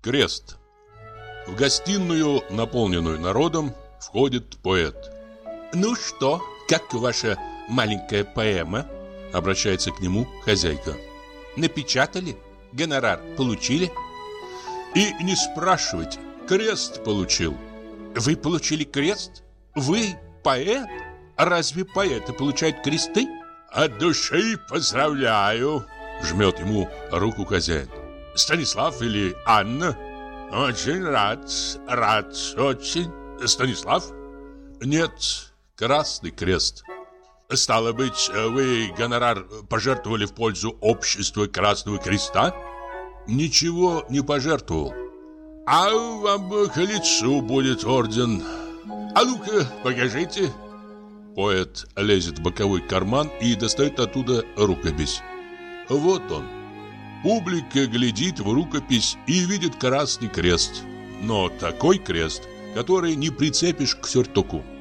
Крест. В гостиную, наполненную народом, входит поэт. «Ну что, как ваша маленькая поэма?» Обращается к нему хозяйка. «Напечатали? Гонорар получили?» «И не спрашивайте, крест получил». «Вы получили крест? Вы поэт? Разве поэты получают кресты?» «От души поздравляю!» Жмет ему руку хозяин. «Станислав или Анна?» «Очень рад, очень. Станислав?» «Нет, Красный Крест». «Стало быть, вы гонорар пожертвовали в пользу общества Красного Креста?» «Ничего не пожертвовал». «А вам к лицу будет орден. А ну-ка, покажите». Поэт лезет в боковой карман и достает оттуда рукопись. Вот он. Публика глядит в рукопись и видит Красный Крест. Но такой крест, который не прицепишь к сюртуку.